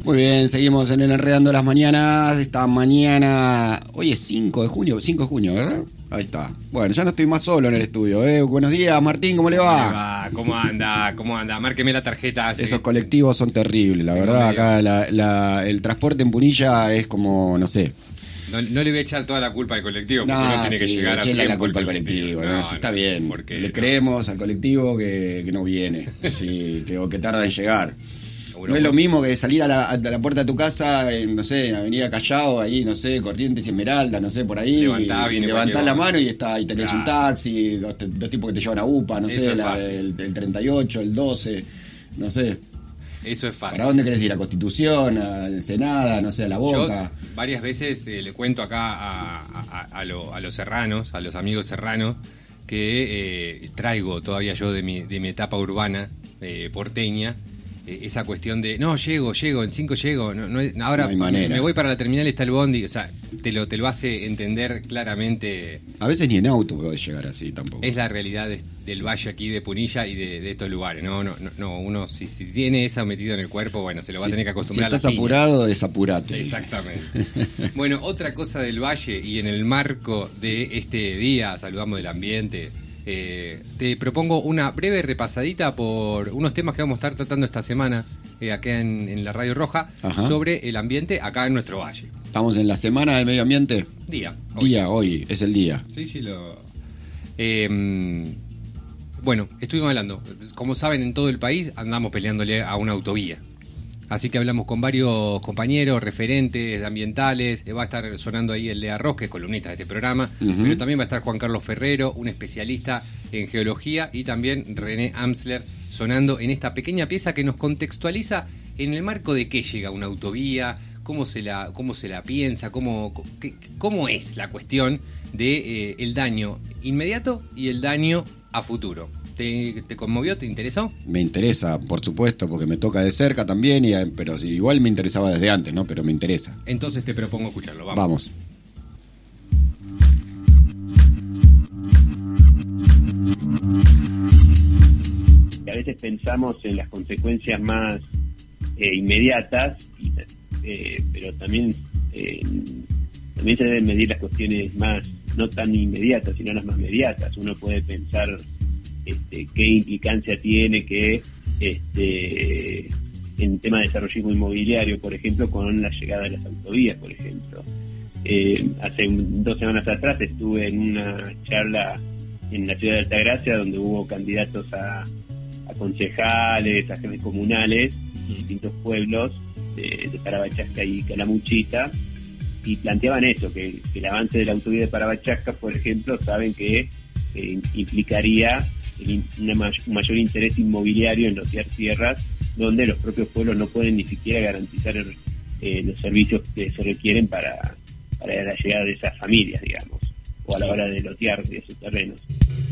Muy bien, seguimos en el Enredando las Mañanas. Esta mañana, hoy es 5 de junio, ¿verdad? Ahí está. Bueno, ya no estoy más solo en el estudio. Buenos días, Martín, ¿cómo le va? ¿Cómo anda? Márqueme la tarjeta. Esos colectivos son terribles, la verdad. Acá el transporte en Punilla es como, no sé. No le voy a echar toda la culpa al colectivo, porque uno tiene que llegar a tiempo. La culpa al colectivo, está bien. Porque le creemos al colectivo que no viene, sí, que tarda en llegar. No es lo mismo que salir a la puerta de tu casa, no sé, en Avenida Callao, ahí, no sé, Corrientes y Esmeralda, no sé, por ahí. Levantás la mano y tenés un taxi, dos tipos que te llevan a UPA, no sé, el 38, el 12, no sé. Eso es fácil. ¿Para dónde querés ir? ¿A Constitución? ¿A Ensenada? No sé, a La Boca? Yo varias veces le cuento acá a los serranos, a los amigos serranos, que traigo todavía yo de mi etapa urbana porteña, esa cuestión de, no, llego, en 5 llego, ahora no hay manera. Me voy para la terminal, está el bondi, o sea, te lo hace entender claramente. A veces ni en auto podés llegar así tampoco. Es la realidad del valle aquí de Punilla y de estos lugares, no, uno si tiene eso metido en el cuerpo, bueno, se lo va a tener que acostumbrar. Si estás apurado, desapurate. Exactamente. Bueno, otra cosa del valle, y en el marco de este día, saludamos del ambiente, te propongo una breve repasadita por unos temas que vamos a estar tratando esta semana acá en la Radio Roja. Ajá. Sobre el ambiente acá en nuestro valle. ¿Estamos en la semana del medio ambiente? Hoy es el día. Sí, bueno, estuvimos hablando. Como saben, en todo el país andamos peleándole a una autovía. Así que hablamos con varios compañeros, referentes ambientales. Va a estar sonando ahí el Lea Ross, que es columnista de este programa. Uh-huh. Pero también va a estar Juan Carlos Ferrero, un especialista en geología. Y también René Amsler, sonando en esta pequeña pieza que nos contextualiza en el marco de qué llega una autovía, cómo se la piensa, cómo es la cuestión de el daño inmediato y el daño a futuro. ¿Te conmovió? ¿Te interesó? Me interesa, por supuesto, porque me toca de cerca también, pero igual me interesaba desde antes, ¿no? Pero me interesa. Entonces te propongo escucharlo. Vamos. A veces pensamos en las consecuencias más inmediatas, pero también se deben medir las cuestiones más, no tan inmediatas, sino las más mediatas. Uno puede pensar qué implicancia tiene que en tema de desarrollismo inmobiliario, por ejemplo, con la llegada de las autovías, por ejemplo. Hace 2 semanas atrás estuve en una charla en la ciudad de Altagracia, donde hubo candidatos a concejales, a jefes comunales de distintos pueblos de Parabachasca y Calamuchita, y planteaban eso, que el avance de la autovía de Parabachasca, por ejemplo, saben que implicaría un mayor interés inmobiliario en lotear tierras donde los propios pueblos no pueden ni siquiera garantizar los servicios que se requieren para la llegada de esas familias, digamos, o a la hora de lotear de esos terrenos.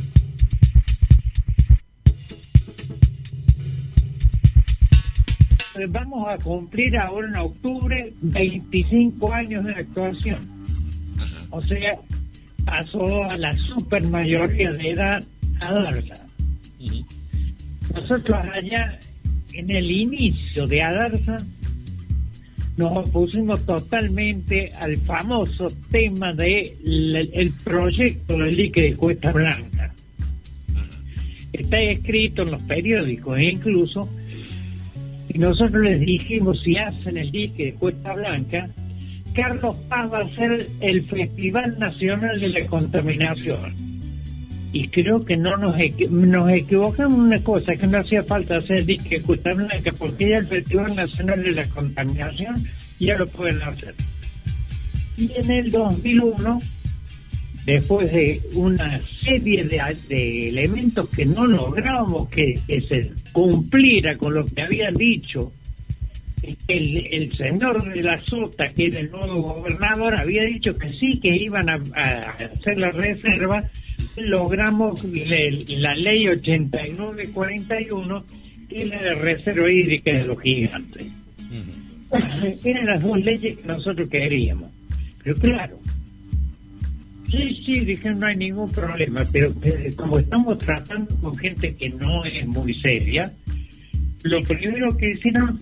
Vamos a cumplir ahora en octubre 25 años de actuación. O sea, pasó a la super mayoría de edad a Adarza. Nosotros allá en el inicio de Adarza nos opusimos totalmente al famoso tema de el proyecto del dique de Cuesta Blanca. Está escrito en los periódicos incluso, y nosotros les dijimos, si hacen el dique de Cuesta Blanca, Carlos Paz va a ser el Festival Nacional de la Contaminación. Y creo que nos equivocamos en una cosa, que no hacía falta hacer el dique de Cuesta Blanca, porque ya el Festival Nacional de la Contaminación ya lo pueden hacer. Y en el 2001, después de una serie de elementos que no lográbamos que se cumpliera con lo que habían dicho, el señor de la Sota, que era el nuevo gobernador, había dicho que sí, que iban a hacer la reserva. Logramos la ley 8941, que es la reserva hídrica de los gigantes. Eran las 2 leyes que nosotros queríamos. Pero claro, sí, dije, no hay ningún problema, pero como estamos tratando con gente que no es muy seria, lo primero que hicieron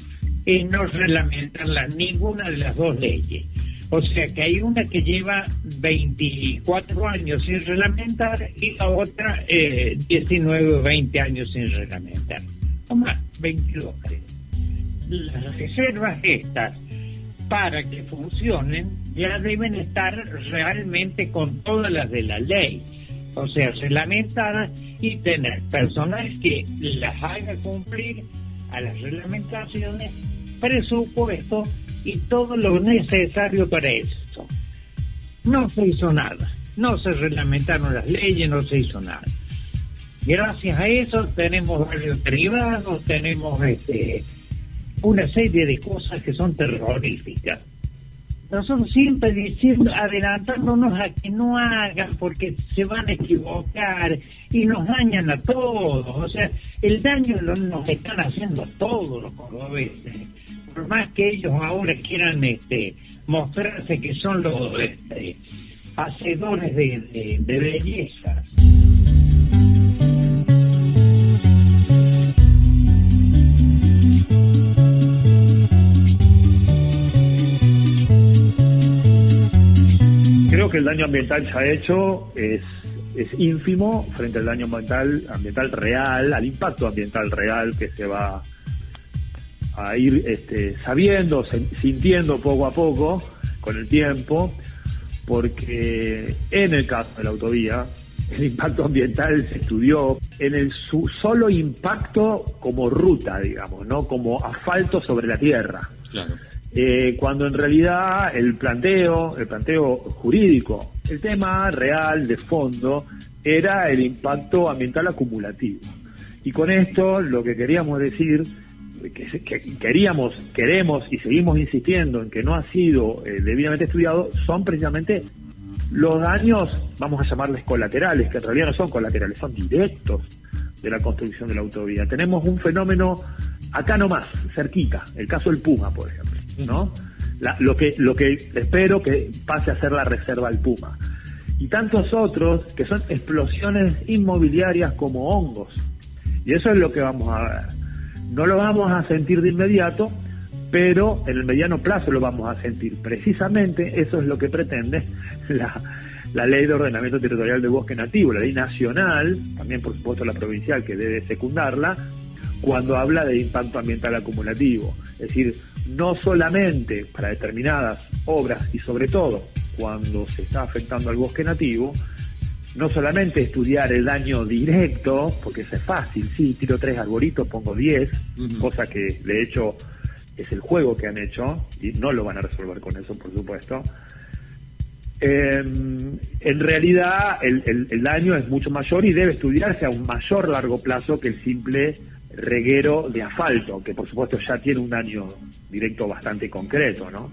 es no reglamentarla ninguna de las dos leyes. O sea que hay una que lleva 24 años sin reglamentar y la otra 19 o 20 años sin reglamentar. O más, 22 creo. Las reservas estas, para que funcionen, ya deben estar realmente con todas las de la ley. O sea, reglamentadas y tener personal que las haga cumplir a las reglamentaciones, presupuesto y todo lo necesario para eso. No se hizo nada, no se reglamentaron las leyes, no se hizo nada. Gracias a eso tenemos barrios privados, tenemos una serie de cosas que son terroríficas. Nosotros siempre diciendo, adelantándonos a que no hagan porque se van a equivocar y nos dañan a todos. O sea, el daño nos están haciendo a todos los cordobeses. Por más que ellos ahora quieran mostrarse que son los hacedores de bellezas. Creo que el daño ambiental ya hecho es ínfimo frente al daño ambiental real, al impacto ambiental real que se va a ir sabiendo, sintiendo poco a poco con el tiempo, porque en el caso de la autovía el impacto ambiental se estudió en su solo impacto como ruta, digamos, no como asfalto sobre la tierra. Claro. Cuando en realidad el planteo jurídico, el tema real de fondo era el impacto ambiental acumulativo. Y con esto lo que queríamos decir, que queremos y seguimos insistiendo en que no ha sido debidamente estudiado, son precisamente los daños, vamos a llamarles colaterales, que en realidad no son colaterales, son directos de la construcción de la autovía. Tenemos un fenómeno acá nomás, cerquita, el caso del Puma, por ejemplo, ¿no? Lo que espero que pase a ser la reserva del Puma. Y tantos otros que son explosiones inmobiliarias como hongos. Y eso es lo que vamos a ver. No lo vamos a sentir de inmediato, pero en el mediano plazo lo vamos a sentir. Precisamente eso es lo que pretende la Ley de Ordenamiento Territorial de Bosque Nativo, la ley nacional, también por supuesto la provincial que debe secundarla, cuando habla de impacto ambiental acumulativo. Es decir, no solamente para determinadas obras y sobre todo cuando se está afectando al bosque nativo, no solamente estudiar el daño directo, porque eso es fácil, sí, tiro 3 arbolitos, pongo 10, cosa que de hecho es el juego que han hecho, y no lo van a resolver con eso, por supuesto. En realidad el daño es mucho mayor y debe estudiarse a un mayor largo plazo que el simple reguero de asfalto, que por supuesto ya tiene un daño directo bastante concreto, ¿no?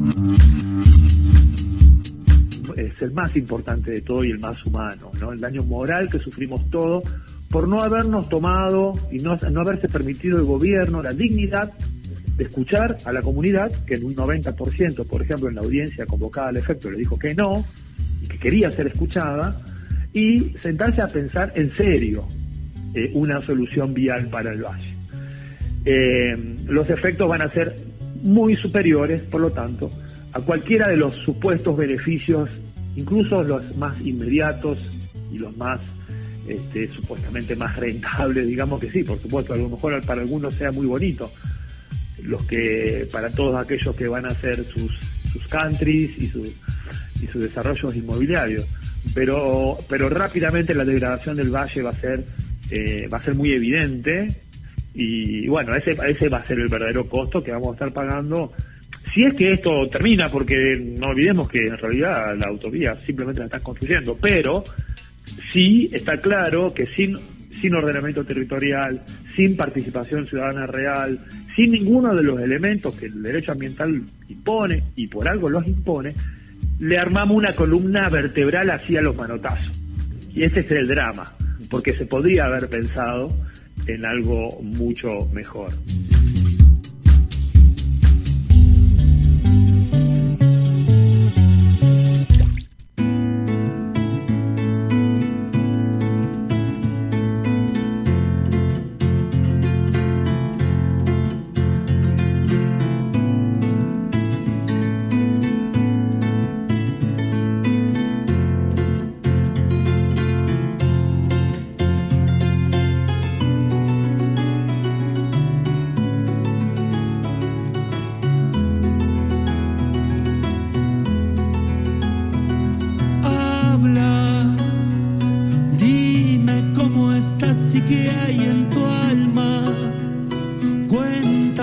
Es el más importante de todo y el más humano, ¿no? El daño moral que sufrimos todos por no habernos tomado y no haberse permitido el gobierno la dignidad de escuchar a la comunidad, que en un 90%, por ejemplo, en la audiencia convocada al efecto le dijo que no, y que quería ser escuchada, y sentarse a pensar en serio una solución vial para el valle. Los efectos van a ser muy superiores, por lo tanto, a cualquiera de los supuestos beneficios, incluso los más inmediatos y los más supuestamente más rentables, digamos que sí, por supuesto, a lo mejor para algunos sea muy bonito, para todos aquellos que van a hacer sus countries y sus desarrollos inmobiliarios, pero rápidamente la degradación del valle va a ser muy evidente, y bueno, ese va a ser el verdadero costo que vamos a estar pagando si es que esto termina, porque no olvidemos que en realidad la autovía simplemente la están construyendo, pero sí está claro que sin ordenamiento territorial, sin participación ciudadana real, sin ninguno de los elementos que el derecho ambiental impone, y por algo los impone, le armamos una columna vertebral hacia los manotazos. Y ese es el drama, porque se podría haber pensado en algo mucho mejor.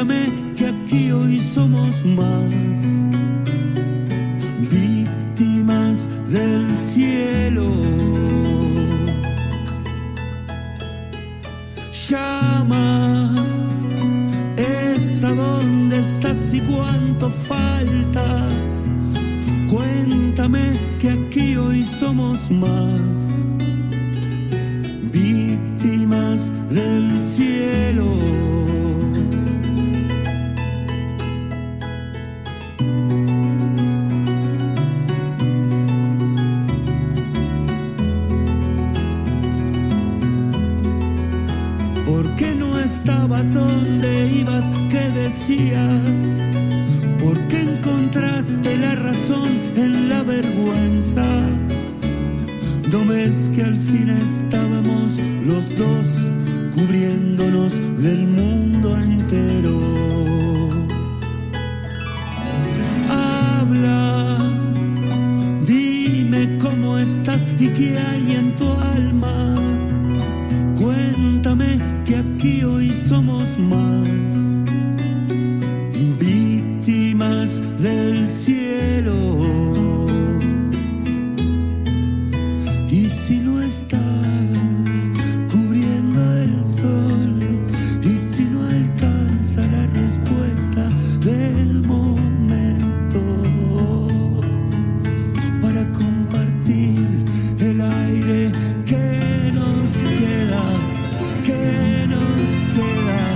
Cuéntame que aquí hoy somos más víctimas del cielo. Llama, esa dónde estás y cuánto falta. Cuéntame que aquí hoy somos más víctimas del cielo. ¿Por qué no estabas donde ibas? ¿Qué decías? ¿Por qué encontraste la razón en la vergüenza? ¿No ves que al fin estábamos los dos cubriéndonos del mundo entero? Habla, dime cómo estás y qué hay en tu alma. Cuéntame que aquí hoy somos más víctimas del cielo. Y si no estás cubriendo el sol, y si no alcanza la respuesta del momento para compartir el aire que nos queda, que nos queda.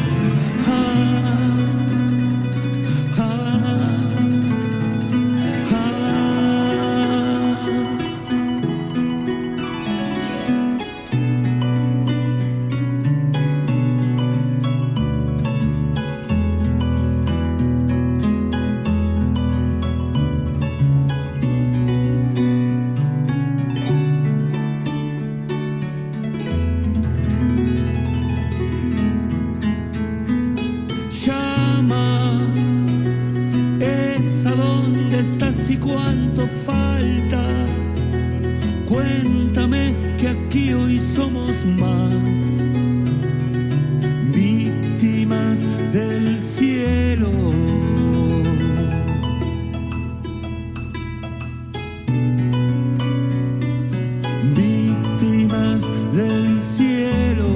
Llama, esa dónde estás y cuánto falta. Cuéntame que aquí hoy somos más víctimas del cielo. Víctimas del cielo.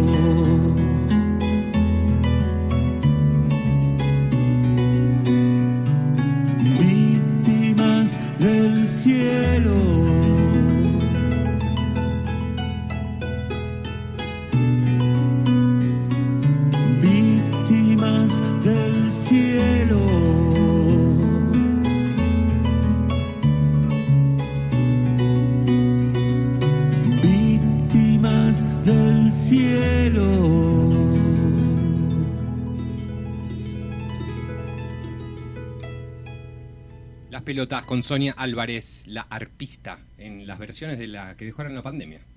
Víctimas del cielo. Víctimas del cielo. Víctimas del cielo. Las pelotas con Sonia Álvarez, la arpista, en las versiones de la que dejó ahora en la pandemia.